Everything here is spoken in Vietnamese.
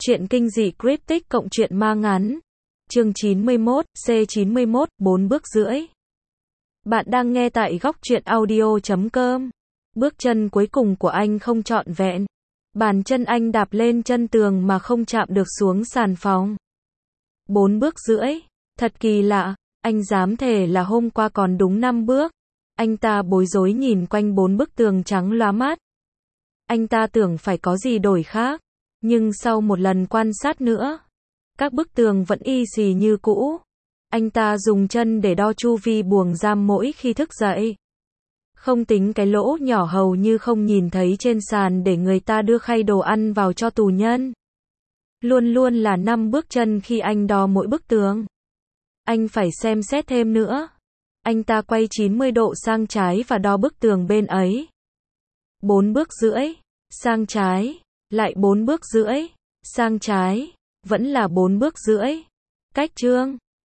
Truyện kinh dị cryptic cộng truyện ma ngắn. Chương 91, C91, 4 bước rưỡi. Bạn đang nghe tại góc truyện audio.com. Bước chân cuối cùng của anh không trọn vẹn. Bàn chân anh đạp lên chân tường mà không chạm được xuống sàn phòng. 4 bước rưỡi. Thật kỳ lạ, anh dám thề là hôm qua còn đúng 5 bước. Anh ta bối rối nhìn quanh 4 bức tường trắng lóa mắt. Anh ta tưởng phải có gì đổi khác. Nhưng sau một lần quan sát nữa, các bức tường vẫn y xì như cũ. Anh ta dùng chân để đo chu vi buồng giam mỗi khi thức dậy. Không tính cái lỗ nhỏ hầu như không nhìn thấy trên sàn để người ta đưa khay đồ ăn vào cho tù nhân. Luôn luôn là 5 bước chân khi anh đo mỗi bức tường. Anh phải xem xét thêm nữa. Anh ta quay 90 độ sang trái và đo bức tường bên ấy. 4 bước rưỡi, sang trái. Lại 4 bước rưỡi, sang trái, vẫn là 4 bước rưỡi. Cách chương